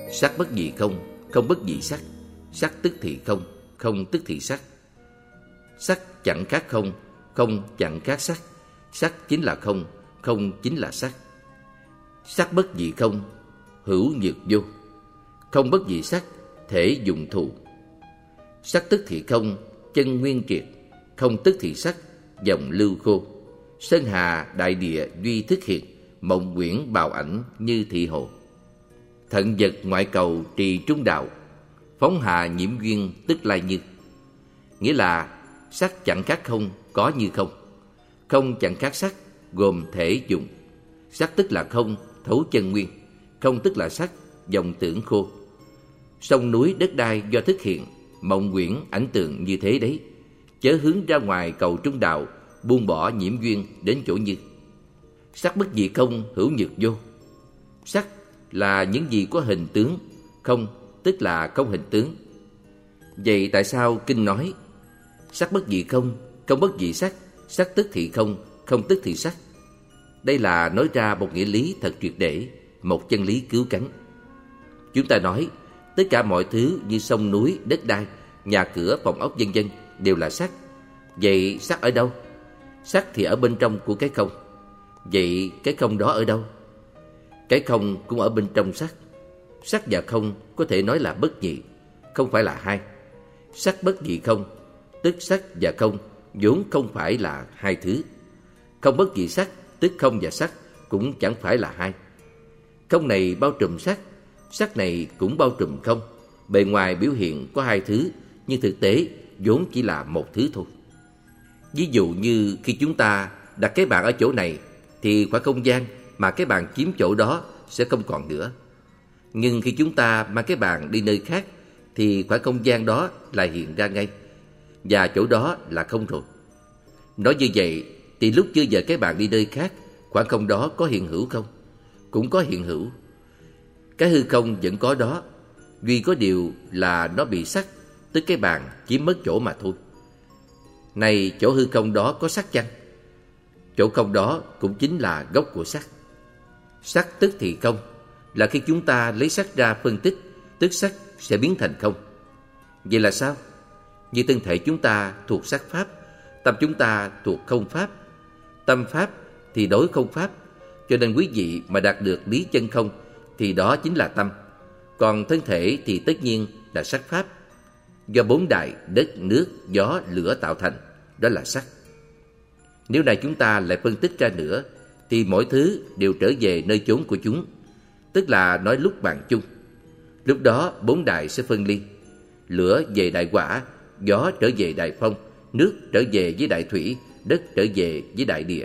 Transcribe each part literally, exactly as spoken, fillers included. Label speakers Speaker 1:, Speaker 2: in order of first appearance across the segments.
Speaker 1: Sắc bất dị không, không bất dị sắc. Sắc tức thì không, không tức thì sắc. Sắc chẳng khác không, không chẳng khác sắc. Sắc chính là không, không chính là sắc. Sắc bất dị không, hữu nhược vô. Không bất dị sắc, thể dụng thù. Sắc tức thì không, chân nguyên triệt. Không tức thì sắc, dòng lưu khô. Sơn hà đại địa duy thức hiện. Mộng quyển bào ảnh như thị hồ. Thận vật ngoại cầu trì trung đạo. Phóng hạ nhiễm duyên tức lai như. Nghĩa là sắc chẳng khác không, có như không. Không chẳng khác sắc, gồm thể dụng. Sắc tức là không, thấu chân nguyên. Không tức là sắc, dòng tưởng khô. Sông núi đất đai do thức hiện. Mộng quyển ảnh tượng như thế đấy. Chớ hướng ra ngoài cầu trung đạo, buông bỏ nhiễm duyên đến chỗ như. Sắc bất dị không, hữu nhược vô. Sắc là những gì có hình tướng, không tức là không hình tướng. Vậy tại sao kinh nói sắc bất dị không, không bất dị sắc. Sắc tức thì không, không tức thì sắc. Đây là nói ra một nghĩa lý thật triệt để, một chân lý cứu cánh. Chúng ta nói tất cả mọi thứ như sông núi, đất đai, nhà cửa, phòng ốc vân vân đều là sắc. Vậy sắc ở đâu? Sắc thì ở bên trong của cái không. Vậy cái không đó ở đâu? Cái không cũng ở bên trong sắc. Sắc và không có thể nói là bất nhị, không phải là hai. Sắc bất nhị không, tức sắc và không vốn không phải là hai thứ. Không bất nhị sắc, tức không và sắc cũng chẳng phải là hai. Không này bao trùm sắc, sắc này cũng bao trùm không. Bề ngoài biểu hiện có hai thứ, nhưng thực tế vốn chỉ là một thứ thôi. Ví dụ như khi chúng ta đặt cái bàn ở chỗ này, thì khoảng không gian mà cái bàn chiếm chỗ đó sẽ không còn nữa. Nhưng khi chúng ta mang cái bàn đi nơi khác, thì khoảng không gian đó lại hiện ra ngay, và chỗ đó là không rồi. Nói như vậy thì lúc chưa giờ cái bàn đi nơi khác, khoảng không đó có hiện hữu không? Cũng có hiện hữu. Cái hư không vẫn có đó, duy có điều là nó bị sắc, tức cái bàn chiếm mất chỗ mà thôi. Này, chỗ hư không đó có sắc chăng? Chỗ không đó cũng chính là gốc của sắc. Sắc tức thì không, là khi chúng ta lấy sắc ra phân tích, tức sắc sẽ biến thành không. Vậy là sao? Như thân thể chúng ta thuộc sắc pháp, tâm chúng ta thuộc không pháp. Tâm pháp thì đối không pháp, cho nên quý vị mà đạt được lý chân không thì đó chính là tâm. Còn thân thể thì tất nhiên là sắc pháp, do bốn đại đất, nước, gió, lửa tạo thành, đó là sắc. Nếu này chúng ta lại phân tích ra nữa, thì mỗi thứ đều trở về nơi chốn của chúng, tức là nói lúc bằng chung. Lúc đó bốn đại sẽ phân ly. Lửa về đại hỏa, gió trở về đại phong, nước trở về với đại thủy, đất trở về với đại địa.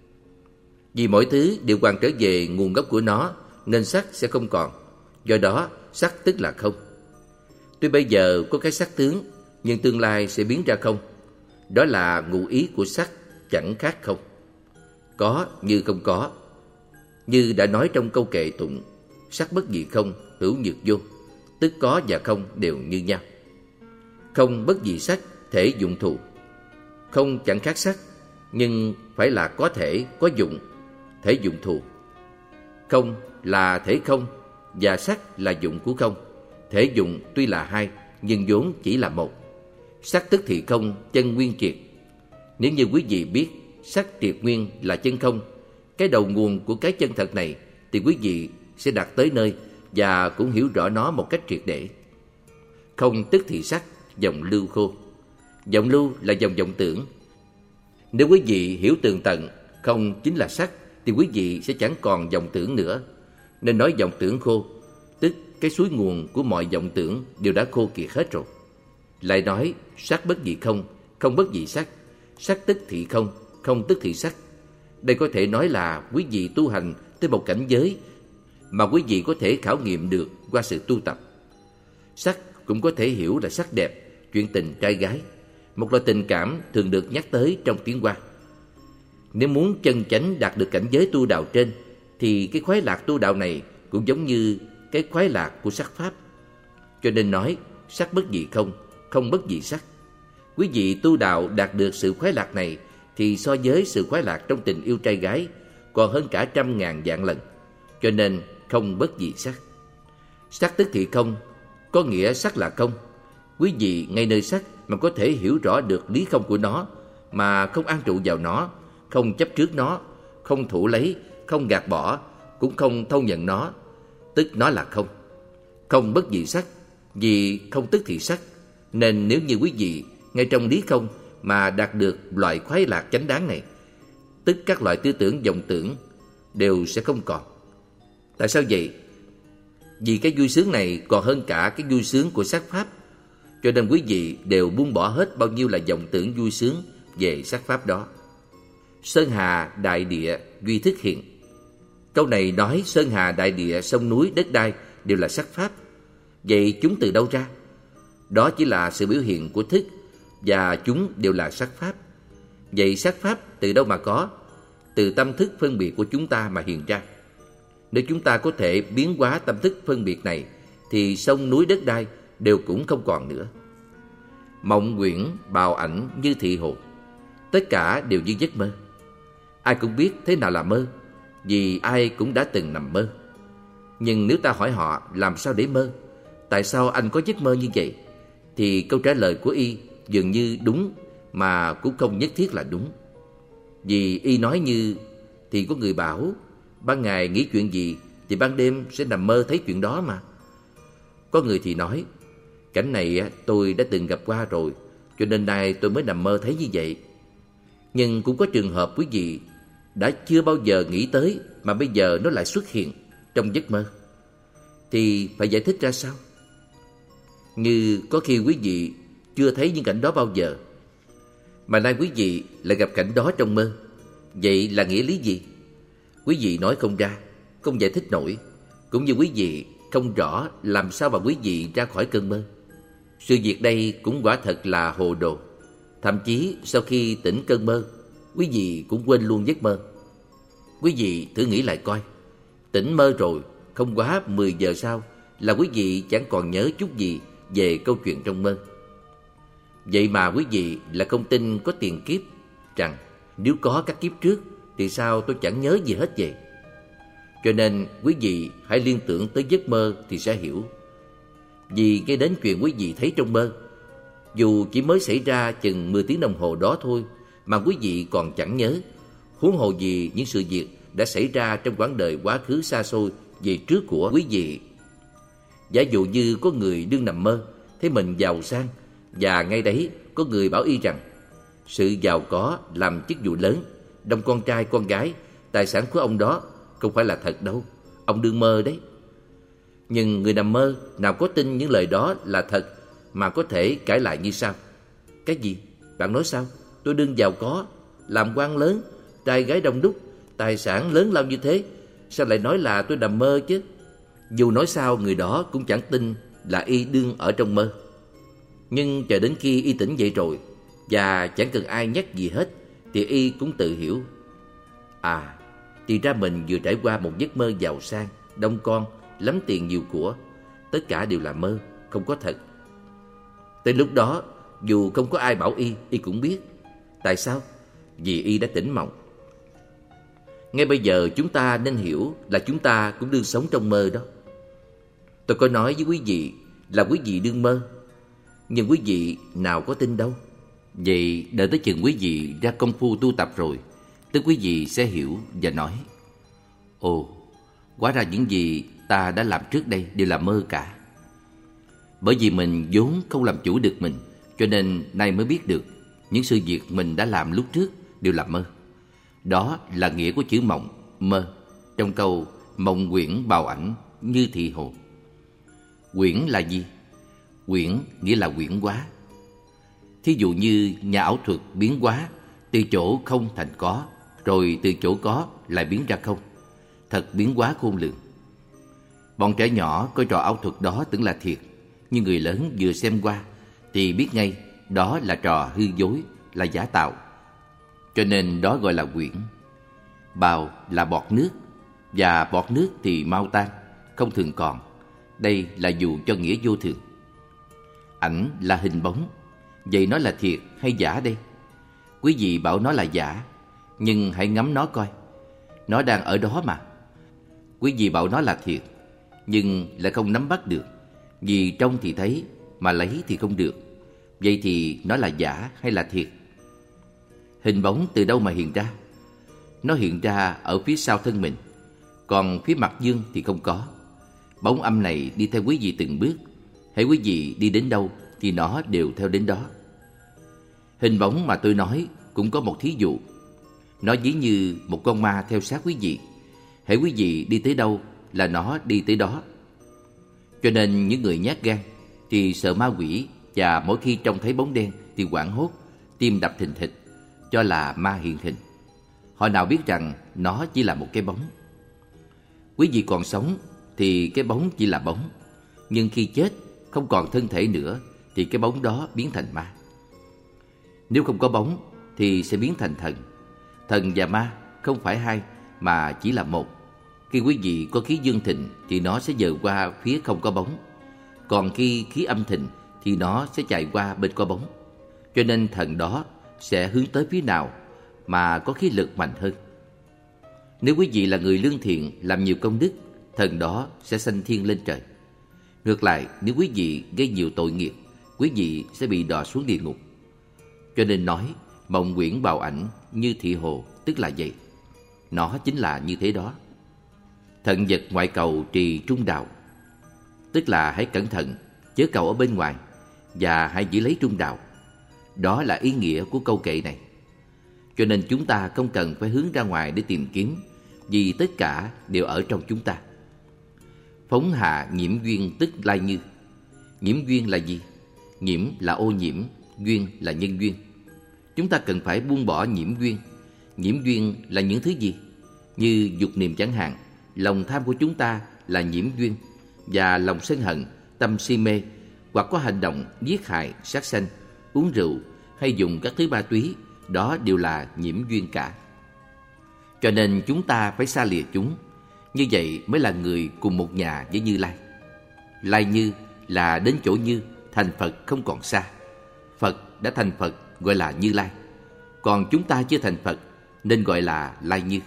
Speaker 1: Vì mỗi thứ đều hoàn trở về nguồn gốc của nó, nên sắc sẽ không còn. Do đó sắc tức là không. Tuy bây giờ có cái sắc tướng, nhưng tương lai sẽ biến ra không. Đó là ngụ ý của sắc, chẳng khác không. Có như không có. Như đã nói trong câu kệ tụng, sắc bất dị không, hữu nhược vô, tức có và không đều như nhau. Không bất dị sắc, thể dụng thù. Không chẳng khác sắc, nhưng phải là có thể, có dụng, thể dụng thù. Không là thể không, và sắc là dụng của không. Thể dụng tuy là hai, nhưng vốn chỉ là một. Sắc tức thì không, chân nguyên triệt. Nếu như quý vị biết sắc triệt nguyên là chân không, cái đầu nguồn của cái chân thật này, thì quý vị sẽ đạt tới nơi và cũng hiểu rõ nó một cách triệt để. Không tức thì sắc, dòng lưu khô. Dòng lưu là dòng vọng tưởng. Nếu quý vị hiểu tường tận không chính là sắc, thì quý vị sẽ chẳng còn vọng tưởng nữa. Nên nói vọng tưởng khô, tức cái suối nguồn của mọi vọng tưởng đều đã khô kiệt hết rồi. Lại nói sắc bất dị không, không bất dị sắc. Sắc tức thì không, không tức thì sắc. Đây có thể nói là quý vị tu hành tới một cảnh giới mà quý vị có thể khảo nghiệm được qua sự tu tập. Sắc cũng có thể hiểu là sắc đẹp, chuyện tình trai gái, một loại tình cảm thường được nhắc tới trong tiếng Hoa. Nếu muốn chân chánh đạt được cảnh giới tu đạo trên, thì cái khoái lạc tu đạo này cũng giống như cái khoái lạc của sắc pháp. Cho nên nói sắc bất dị không, không bất dị sắc. Quý vị tu đạo đạt được sự khoái lạc này thì so với sự khoái lạc trong tình yêu trai gái còn hơn cả trăm ngàn vạn lần. Cho nên không bất dị sắc. Sắc tức thì không, có nghĩa sắc là không. Quý vị ngay nơi sắc mà có thể hiểu rõ được lý không của nó, mà không an trụ vào nó, không chấp trước nó, không thủ lấy, không gạt bỏ, cũng không thâu nhận nó, tức nó là không. Không bất dị sắc, vì không tức thì sắc. Nên nếu như quý vị ngay trong lý không mà đạt được loại khoái lạc chánh đáng này, tức các loại tư tưởng vọng tưởng đều sẽ không còn. Tại sao vậy? Vì cái vui sướng này còn hơn cả cái vui sướng của sắc pháp, cho nên quý vị đều buông bỏ hết bao nhiêu là vọng tưởng vui sướng về sắc pháp đó. Sơn hà đại địa duy thức hiện. Câu này nói sơn hà đại địa, sông núi, đất đai đều là sắc pháp. Vậy chúng từ đâu ra? Đó chỉ là sự biểu hiện của thức, và chúng đều là sắc pháp. Vậy sắc pháp từ đâu mà có? Từ tâm thức phân biệt của chúng ta mà hiện ra. Nếu chúng ta có thể biến hóa tâm thức phân biệt này, thì sông núi đất đai đều cũng không còn nữa. Mộng quyển bào ảnh như thị hồ, tất cả đều như giấc mơ. Ai cũng biết thế nào là mơ, vì ai cũng đã từng nằm mơ. Nhưng nếu ta hỏi họ làm sao để mơ, tại sao anh có giấc mơ như vậy, thì câu trả lời của y dường như đúng mà cũng không nhất thiết là đúng. Vì y nói như thì có người bảo ban ngày nghĩ chuyện gì thì ban đêm sẽ nằm mơ thấy chuyện đó mà. Có người thì nói cảnh này tôi đã từng gặp qua rồi, cho nên nay tôi mới nằm mơ thấy như vậy. Nhưng cũng có trường hợp quý vị đã chưa bao giờ nghĩ tới mà bây giờ nó lại xuất hiện trong giấc mơ, thì phải giải thích ra sao? Như có khi quý vị chưa thấy những cảnh đó bao giờ, mà nay quý vị lại gặp cảnh đó trong mơ. Vậy là nghĩa lý gì? Quý vị nói không ra, không giải thích nổi. Cũng như quý vị không rõ làm sao mà quý vị ra khỏi cơn mơ. Sự việc đây cũng quả thật là hồ đồ. Thậm chí sau khi tỉnh cơn mơ, quý vị cũng quên luôn giấc mơ. Quý vị thử nghĩ lại coi, tỉnh mơ rồi, không quá mười giờ sau là quý vị chẳng còn nhớ chút gì về câu chuyện trong mơ. Vậy mà quý vị là không tin có tiền kiếp, rằng nếu có các kiếp trước thì sao tôi chẳng nhớ gì hết vậy. Cho nên quý vị hãy liên tưởng tới giấc mơ thì sẽ hiểu. Vì ngay đến chuyện quý vị thấy trong mơ, dù chỉ mới xảy ra chừng mười tiếng đồng hồ đó thôi mà quý vị còn chẳng nhớ, huống hồ gì những sự việc đã xảy ra trong quãng đời quá khứ xa xôi về trước của quý vị. Giả dụ như có người đương nằm mơ thấy mình giàu sang, và ngay đấy có người bảo y rằng sự giàu có, làm chức vụ lớn, đông con trai con gái, tài sản của ông đó không phải là thật đâu, ông đương mơ đấy. Nhưng người nằm mơ nào có tin những lời đó là thật mà có thể cãi lại như sau: cái gì? Bạn nói sao? Tôi đương giàu có, làm quan lớn, trai gái đông đúc, tài sản lớn lao như thế, sao lại nói là tôi nằm mơ chứ? Dù nói sao người đó cũng chẳng tin là y đương ở trong mơ. Nhưng chờ đến khi y tỉnh dậy rồi, và chẳng cần ai nhắc gì hết, thì y cũng tự hiểu: à, thì ra mình vừa trải qua một giấc mơ giàu sang, đông con, lắm tiền nhiều của. Tất cả đều là mơ, không có thật. Tới lúc đó, dù không có ai bảo y, y cũng biết. Tại sao? Vì y đã tỉnh mộng. Ngay bây giờ chúng ta nên hiểu là chúng ta cũng đương sống trong mơ đó. Tôi có nói với quý vị là quý vị đương mơ, nhưng quý vị nào có tin đâu. Vậy đợi tới chừng quý vị ra công phu tu tập rồi, tức quý vị sẽ hiểu và nói: ồ, hóa ra những gì ta đã làm trước đây đều là mơ cả. Bởi vì mình vốn không làm chủ được mình, cho nên nay mới biết được những sự việc mình đã làm lúc trước đều là mơ. Đó là nghĩa của chữ mộng, mơ, trong câu mộng quyển bào ảnh như thị hồ. Quyển là gì? Quyển nghĩa là quyển hóa. Thí dụ như nhà ảo thuật biến hóa từ chỗ không thành có, rồi từ chỗ có lại biến ra không, thật biến hóa khôn lường. Bọn trẻ nhỏ coi trò ảo thuật đó tưởng là thiệt, nhưng người lớn vừa xem qua thì biết ngay đó là trò hư dối, là giả tạo. Cho nên đó gọi là quyển. Bào là bọt nước, và bọt nước thì mau tan, không thường còn. Đây là dụ cho nghĩa vô thường. Ảnh là hình bóng. Vậy nó là thiệt hay giả đây? Quý vị bảo nó là giả, nhưng hãy ngắm nó coi, nó đang ở đó mà. Quý vị bảo nó là thiệt, nhưng lại không nắm bắt được, vì trông thì thấy mà lấy thì không được. Vậy thì nó là giả hay là thiệt? Hình bóng từ đâu mà hiện ra? Nó hiện ra ở phía sau thân mình, còn phía mặt dương thì không có. Bóng âm này đi theo quý vị từng bước, hễ quý vị đi đến đâu thì nó đều theo đến đó. Hình bóng mà tôi nói cũng có một thí dụ. Nó ví như một con ma theo sát quý vị, hễ quý vị đi tới đâu là nó đi tới đó. Cho nên những người nhát gan thì sợ ma quỷ, và mỗi khi trông thấy bóng đen thì hoảng hốt, tim đập thình thịch, cho là ma hiện hình. Họ nào biết rằng nó chỉ là một cái bóng. Quý vị còn sống thì cái bóng chỉ là bóng, nhưng khi chết không còn thân thể nữa thì cái bóng đó biến thành ma. Nếu không có bóng thì sẽ biến thành thần. Thần và ma không phải hai mà chỉ là một. Khi quý vị có khí dương thịnh thì nó sẽ dời qua phía không có bóng, còn khi khí âm thịnh thì nó sẽ chạy qua bên có bóng. Cho nên thần đó sẽ hướng tới phía nào mà có khí lực mạnh hơn. Nếu quý vị là người lương thiện, làm nhiều công đức, thần đó sẽ sanh thiên lên trời. Ngược lại, nếu quý vị gây nhiều tội nghiệp, quý vị sẽ bị đọa xuống địa ngục. Cho nên nói mộng quyển bào ảnh như thị hồ, tức là vậy. Nó chính là như thế đó. Thận vật ngoại cầu trì trung đạo, tức là hãy cẩn thận, chớ cầu ở bên ngoài, và hãy giữ lấy trung đạo. Đó là ý nghĩa của câu kệ này. Cho nên chúng ta không cần phải hướng ra ngoài để tìm kiếm, vì tất cả đều ở trong chúng ta. Phóng hạ nhiễm duyên tức lai như. Nhiễm duyên là gì? Nhiễm là ô nhiễm, duyên là nhân duyên. Chúng ta cần phải buông bỏ nhiễm duyên. Nhiễm duyên là những thứ gì? Như dục niệm chẳng hạn, lòng tham của chúng ta là nhiễm duyên, và lòng sân hận, tâm si mê, hoặc có hành động giết hại, sát sanh, uống rượu hay dùng các thứ ma túy, đó đều là nhiễm duyên cả. Cho nên chúng ta phải xa lìa chúng. Như vậy mới là người cùng một nhà với Như Lai. Lai Như là đến chỗ Như, thành Phật không còn xa. Phật đã thành Phật gọi là Như Lai, còn chúng ta chưa thành Phật nên gọi là Lai Như.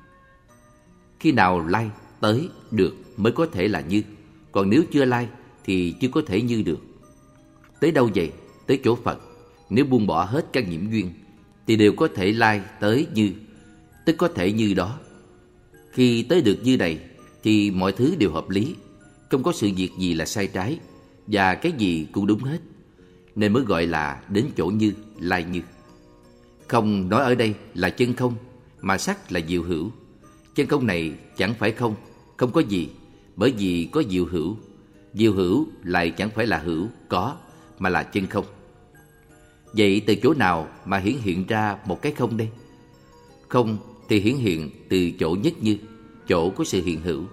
Speaker 1: Khi nào lai tới được mới có thể là Như, còn nếu chưa lai thì chưa có thể Như được. Tới đâu vậy? Tới chỗ Phật. Nếu buông bỏ hết các nhiễm duyên thì đều có thể lai tới Như, tức có thể Như đó. Khi tới được Như này thì mọi thứ đều hợp lý, không có sự việc gì là sai trái, và cái gì cũng đúng hết, nên mới gọi là đến chỗ Như, lai Như. Không nói ở đây là chân không, mà sắc là diệu hữu. Chân không này chẳng phải không, không có gì, bởi vì có diệu hữu. Diệu hữu lại chẳng phải là hữu, có, mà là chân không. Vậy từ chỗ nào mà hiển hiện ra một cái không đây? Không thì hiển hiện từ chỗ nhất như, chỗ có sự hiện hữu.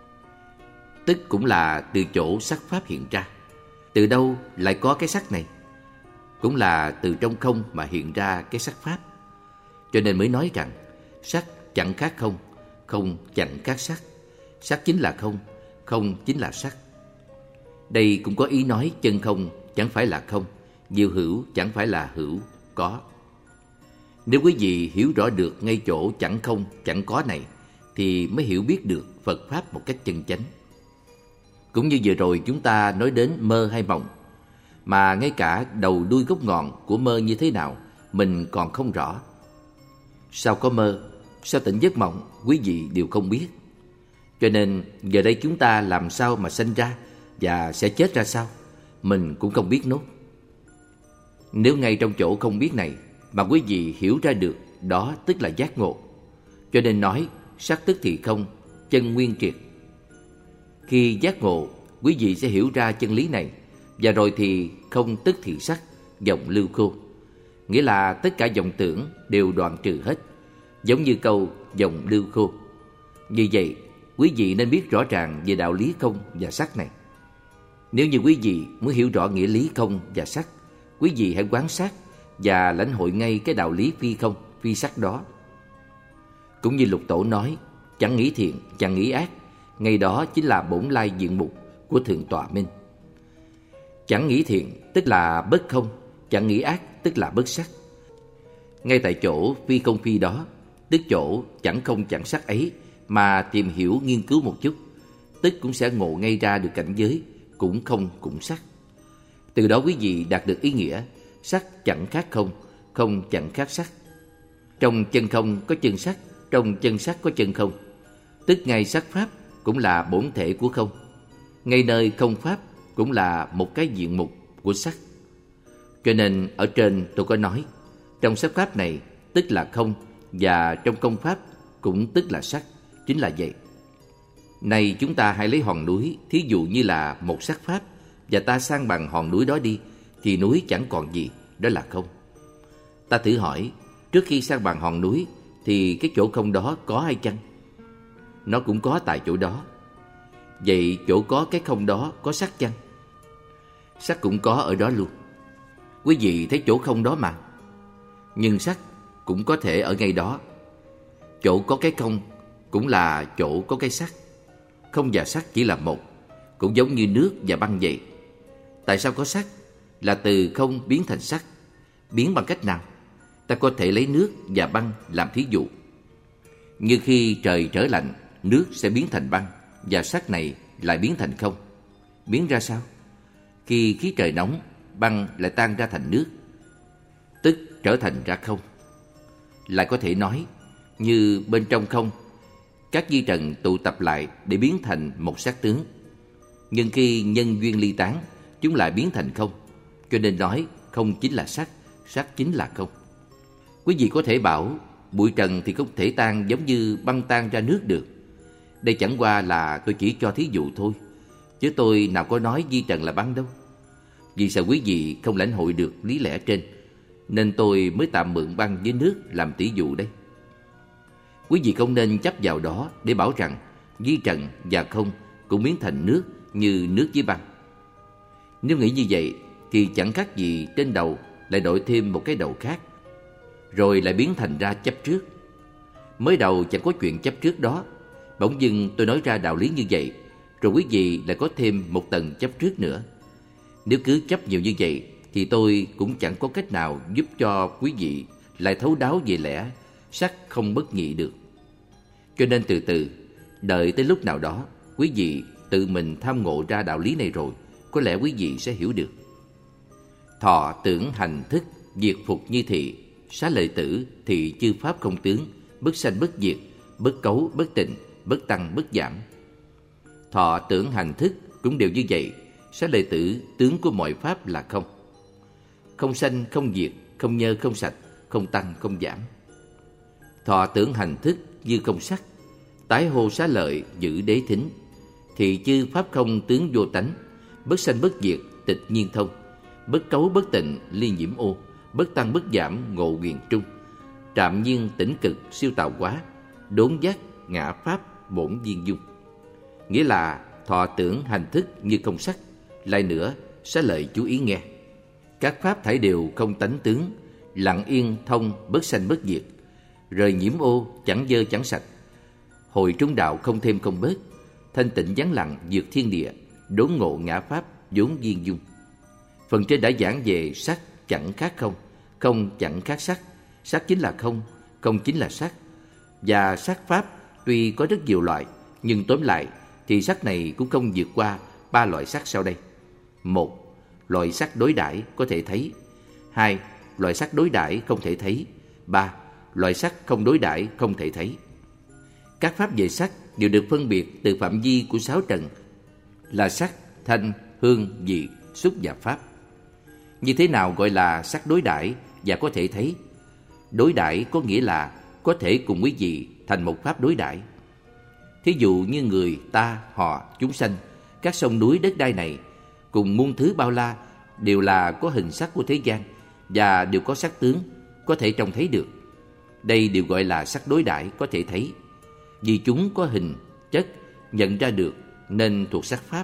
Speaker 1: Tức cũng là từ chỗ sắc pháp hiện ra. Từ đâu lại có cái sắc này? Cũng là từ trong không mà hiện ra cái sắc pháp. Cho nên mới nói rằng sắc chẳng khác không, không chẳng khác sắc. Sắc chính là không, không chính là sắc. Đây cũng có ý nói chân không chẳng phải là không, diệu hữu chẳng phải là hữu, có. Nếu quý vị hiểu rõ được ngay chỗ chẳng không, chẳng có này, thì mới hiểu biết được Phật Pháp một cách chân chánh. Cũng như vừa rồi chúng ta nói đến mơ hay mộng, mà ngay cả đầu đuôi gốc ngọn của mơ như thế nào mình còn không rõ. Sao có mơ, sao tỉnh giấc mộng, quý vị đều không biết. Cho nên giờ đây chúng ta làm sao mà sanh ra và sẽ chết ra sao, mình cũng không biết nốt. Nếu ngay trong chỗ không biết này mà quý vị hiểu ra được, đó tức là giác ngộ. Cho nên nói sắc tức thì không, chân nguyên triệt. Khi giác ngộ, quý vị sẽ hiểu ra chân lý này, và rồi thì không tức thì sắc, vọng lưu khô. Nghĩa là tất cả vọng tưởng đều đoạn trừ hết, giống như câu vọng lưu khô. Như vậy, quý vị nên biết rõ ràng về đạo lý không và sắc này. Nếu như quý vị muốn hiểu rõ nghĩa lý không và sắc, quý vị hãy quan sát và lãnh hội ngay cái đạo lý phi không, phi sắc đó. Cũng như Lục Tổ nói, chẳng nghĩ thiện, chẳng nghĩ ác, ngay đó chính là bổn lai diện mục của Thượng Tọa Minh. Chẳng nghĩ thiện tức là bất không, chẳng nghĩ ác tức là bất sắc. Ngay tại chỗ phi không phi đó, tức chỗ chẳng không chẳng sắc ấy mà tìm hiểu nghiên cứu một chút, tức cũng sẽ ngộ ngay ra được cảnh giới cũng không cũng sắc. Từ đó quý vị đạt được ý nghĩa sắc chẳng khác không, không chẳng khác sắc. Trong chân không có chân sắc, trong chân sắc có chân không. Tức ngay sắc pháp cũng là bổn thể của không, ngay nơi không pháp cũng là một cái diện mục của sắc. Cho nên ở trên tôi có nói, trong sắc pháp này tức là không, và trong công pháp cũng tức là sắc, chính là vậy. Này chúng ta hãy lấy hòn núi thí dụ như là một sắc pháp, và ta san bằng hòn núi đó đi, thì núi chẳng còn gì, đó là không. Ta thử hỏi, trước khi san bằng hòn núi thì cái chỗ không đó có hay chăng? Nó cũng có tại chỗ đó. Vậy chỗ có cái không đó có sắc chăng? Sắc cũng có ở đó luôn. Quý vị thấy chỗ không đó mà. Nhưng sắc cũng có thể ở ngay đó. Chỗ có cái không cũng là chỗ có cái sắc. Không và sắc chỉ là một, cũng giống như nước và băng vậy. Tại sao có sắc? Là từ không biến thành sắc. Biến bằng cách nào? Ta có thể lấy nước và băng làm thí dụ. Như khi trời trở lạnh, nước sẽ biến thành băng, và sắc này lại biến thành không. Biến ra sao? Khi khí trời nóng, băng lại tan ra thành nước, tức trở thành ra không. Lại có thể nói, như bên trong không, các vi trần tụ tập lại để biến thành một sắc tướng. Nhưng khi nhân duyên ly tán, chúng lại biến thành không. Cho nên nói không chính là sắc, sắc chính là không. Quý vị có thể bảo bụi trần thì không thể tan giống như băng tan ra nước được. Đây chẳng qua là tôi chỉ cho thí dụ thôi, chứ tôi nào có nói vi trần là băng đâu. Vì sao quý vị không lãnh hội được lý lẽ trên, nên tôi mới tạm mượn băng với nước làm tỷ dụ đây. Quý vị không nên chấp vào đó để bảo rằng vi trần và không cũng biến thành nước như nước với băng. Nếu nghĩ như vậy thì chẳng khác gì trên đầu lại đội thêm một cái đầu khác, rồi lại biến thành ra chấp trước. Mới đầu chẳng có chuyện chấp trước đó, bỗng dưng tôi nói ra đạo lý như vậy, rồi quý vị lại có thêm một tầng chấp trước nữa. Nếu cứ chấp nhiều như vậy thì tôi cũng chẳng có cách nào giúp cho quý vị lại thấu đáo về lẽ sắc không bất nhị được. Cho nên từ từ, đợi tới lúc nào đó quý vị tự mình tham ngộ ra đạo lý này rồi, có lẽ quý vị sẽ hiểu được. Thọ tưởng hành thức, diệt phục như thị, xá lợi tử, thị chư pháp không tướng, bất sanh bất diệt, bất cấu bất tịnh, bất tăng bất giảm. Thọ tưởng hành thức cũng đều như vậy. Xá lợi tử, tướng của mọi pháp là không. Không sanh không diệt, không nhơ không sạch, không tăng không giảm. Thọ tưởng hành thức như không sắc, tái hô xá lợi giữ đế thính, thì chư pháp không tướng vô tánh, bất sanh bất diệt, tịch nhiên thông, bất cấu bất tịnh, ly nhiễm ô, bất tăng bất giảm, ngộ quyền trung, trạm nhiên tĩnh cực, siêu tạo hóa, đốn giác ngã pháp, bổn viên dung. Nghĩa là thọ tưởng hành thức như không sắc. Lại nữa, xá lợi chú ý nghe, các pháp thảy đều không tánh tướng, lặng yên thông, bất sanh bất diệt, rời nhiễm ô, chẳng dơ chẳng sạch, hồi trung đạo không thêm không bớt, thanh tịnh vắng lặng vượt thiên địa, đốn ngộ ngã pháp, vốn viên dung. Phần trên đã giảng về sắc chẳng khác không, không chẳng khác sắc, sắc chính là không, không chính là sắc. Và sắc pháp tuy có rất nhiều loại, nhưng tóm lại thì sắc này cũng không vượt qua ba loại sắc sau đây. Một, loại sắc đối đãi có thể thấy. Hai, loại sắc đối đãi không thể thấy. Ba, loại sắc không đối đãi không thể thấy. Các pháp về sắc đều được phân biệt từ phạm vi của sáu trần là sắc, thanh, hương, vị, xúc và pháp. Như thế nào gọi là sắc đối đãi và có thể thấy? Đối đãi có nghĩa là có thể cùng quý vị thành một pháp đối đãi. Thí dụ như người, ta, họ, chúng sanh, các sông núi đất đai này cùng muôn thứ bao la đều là có hình sắc của thế gian và đều có sắc tướng, có thể trông thấy được. Đây đều gọi là sắc đối đãi có thể thấy, vì chúng có hình, chất, nhận ra được nên thuộc sắc pháp.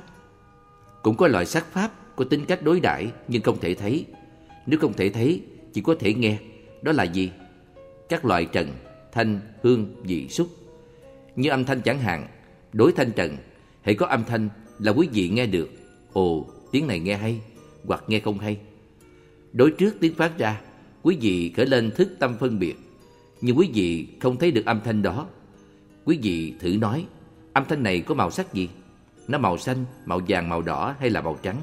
Speaker 1: Cũng có loại sắc pháp có tính cách đối đãi nhưng không thể thấy. Nếu không thể thấy, chỉ có thể nghe. Đó là gì? Các loại trần, thanh, hương, vị, xúc. Như âm thanh chẳng hạn, đối thanh trần, hễ có âm thanh là quý vị nghe được. Ồ, tiếng này nghe hay, hoặc nghe không hay. Đối trước tiếng phát ra, quý vị khởi lên thức tâm phân biệt, nhưng quý vị không thấy được âm thanh đó. Quý vị thử nói, âm thanh này có màu sắc gì? nó màu xanh, màu vàng, màu đỏ hay là màu trắng?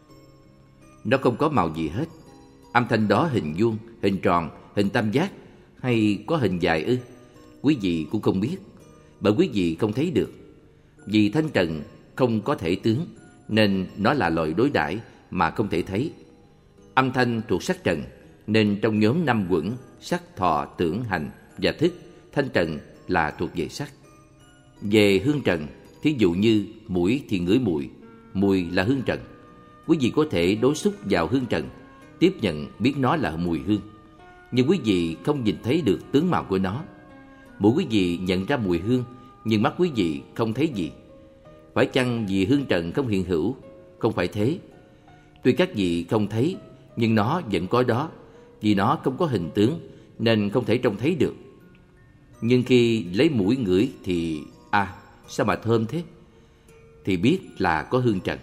Speaker 1: Nó không có màu gì hết. Âm thanh đó hình vuông, hình tròn, hình tam giác hay có hình dài ư? Quý vị cũng không biết, bởi quý vị không thấy được. Vì thanh trần không có thể tướng, nên nó là loại đối đãi mà không thể thấy. Âm thanh thuộc sắc trần, nên trong nhóm năm quẩn sắc, thọ, tưởng, hành và thức, thanh trần là thuộc về sắc. Về hương trần, thí dụ như mũi thì ngửi mùi, mùi là hương trần. Quý vị có thể đối xúc vào hương trần, tiếp nhận biết nó là mùi hương, nhưng quý vị không nhìn thấy được tướng màu của nó. Mũi quý vị nhận ra mùi hương, nhưng mắt quý vị không thấy gì. Phải chăng vì hương trần không hiện hữu? Không phải thế. Tuy các vị không thấy, nhưng nó vẫn có đó. Vì nó không có hình tướng, nên không thể trông thấy được. Nhưng khi lấy mũi ngửi thì à, sao mà thơm thế? Thì biết là có hương trần.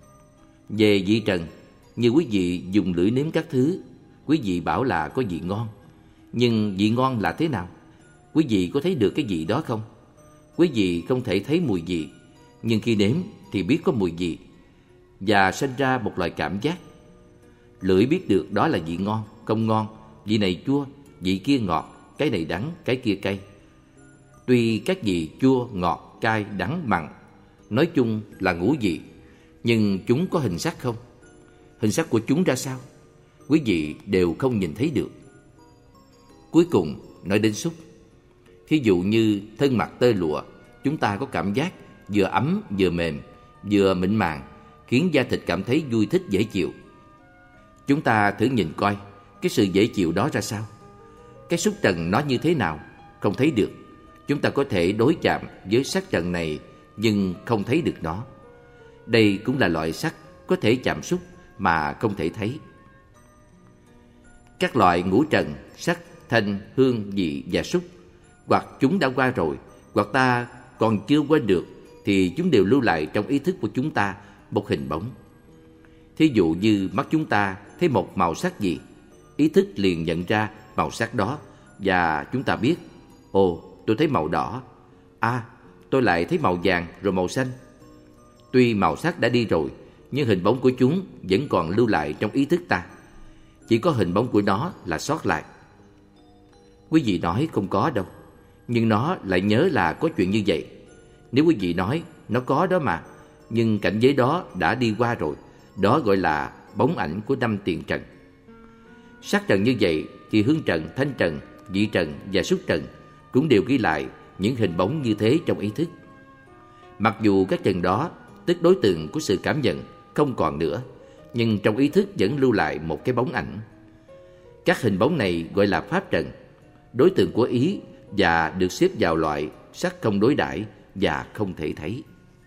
Speaker 1: Về vị trần, như quý vị dùng lưỡi nếm các thứ, quý vị bảo là có vị ngon. Nhưng vị ngon là thế nào? Quý vị có thấy được cái vị đó không? Quý vị không thể thấy mùi vị, nhưng khi nếm thì biết có mùi vị, và sinh ra một loại cảm giác. Lưỡi biết được đó là vị ngon, không ngon, vị này chua, vị kia ngọt, cái này đắng, cái kia cay. Tuy các vị chua, ngọt, cay, đắng, mặn, nói chung là ngũ vị, nhưng chúng có hình sắc không? Hình sắc của chúng ra sao? Quý vị đều không nhìn thấy được. Cuối cùng nói đến xúc. Thí dụ như thân mặt tơ lụa, chúng ta có cảm giác vừa ấm vừa mềm, vừa mịn màng, khiến da thịt cảm thấy vui thích dễ chịu. Chúng ta thử nhìn coi cái sự dễ chịu đó ra sao. Cái xúc trần nó như thế nào? Không thấy được. Chúng ta có thể đối chạm với sắc trần này, nhưng không thấy được nó. Đây cũng là loại sắc có thể chạm xúc mà không thể thấy. Các loại ngũ trần, sắc, thanh, hương, vị và xúc, hoặc chúng đã qua rồi, hoặc ta còn chưa qua được, thì chúng đều lưu lại trong ý thức của chúng ta một hình bóng. Thí dụ như mắt chúng ta thấy một màu sắc gì, ý thức liền nhận ra màu sắc đó, và chúng ta biết, ồ, tôi thấy màu đỏ, à, tôi lại thấy màu vàng rồi màu xanh. Tuy màu sắc đã đi rồi, nhưng hình bóng của chúng vẫn còn lưu lại trong ý thức ta. Chỉ có hình bóng của nó là sót lại. Quý vị nói không có đâu, nhưng nó lại nhớ là có chuyện như vậy. Nếu quý vị nói nó có đó mà, nhưng cảnh giới đó đã đi qua rồi, đó gọi là bóng ảnh của năm tiền trần. Sắc trần như vậy thì hương trần, thanh trần, vị trần và xúc trần cũng đều ghi lại những hình bóng như thế trong ý thức. Mặc dù các trần đó, tức đối tượng của sự cảm nhận, không còn nữa, nhưng trong ý thức vẫn lưu lại một cái bóng ảnh. Các hình bóng này gọi là pháp trần, đối tượng của ý, và được xếp vào loại sắc không đối đãi và không thể thấy.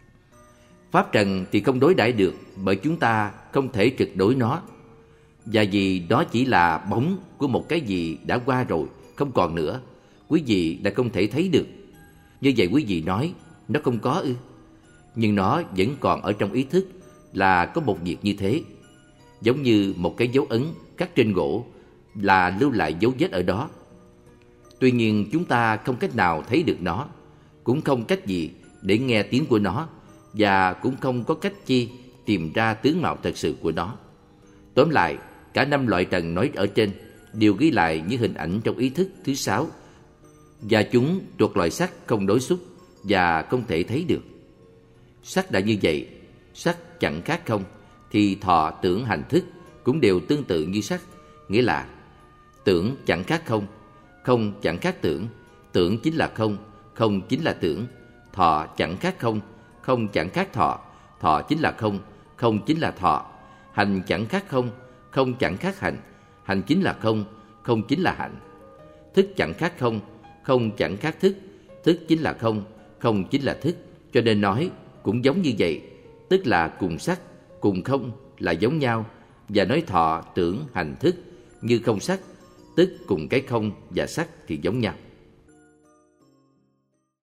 Speaker 1: Pháp trần thì không đối đãi được, bởi chúng ta không thể trực đối nó, và vì đó chỉ là bóng của một cái gì đã qua rồi, không còn nữa, quý vị đã không thể thấy được. Như vậy quý vị nói nó không có ư? Nhưng nó vẫn còn ở trong ý thức, là có một việc như thế. Giống như một cái dấu ấn khắc trên gỗ là lưu lại dấu vết ở đó. Tuy nhiên chúng ta không cách nào thấy được nó, cũng không cách gì để nghe tiếng của nó, và cũng không có cách chi tìm ra tướng mạo thật sự của nó. Tóm lại, cả năm loại trần nói ở trên đều ghi lại những hình ảnh trong ý thức thứ sáu, và chúng thuộc loại sắc không đối xúc và không thể thấy được. Sắc đã như vậy, sắc chẳng khác không, thì thọ, tưởng, hành, thức cũng đều tương tự như sắc, nghĩa là tưởng chẳng khác không, không chẳng khác tưởng, tưởng chính là không, không chính là tưởng, thọ chẳng khác không, không chẳng khác thọ, thọ chính là không, không chính là thọ, hành chẳng khác không, không chẳng khác hành, hành chính là không, không chính là hạnh, thức chẳng khác không, không chẳng khác thức, thức chính là không, không chính là thức. Cho nên nói cũng giống như vậy, tức là cùng sắc, cùng không là giống nhau, và nói thọ, tưởng, hành, thức như không sắc, tức cùng cái không và sắc thì giống nhau.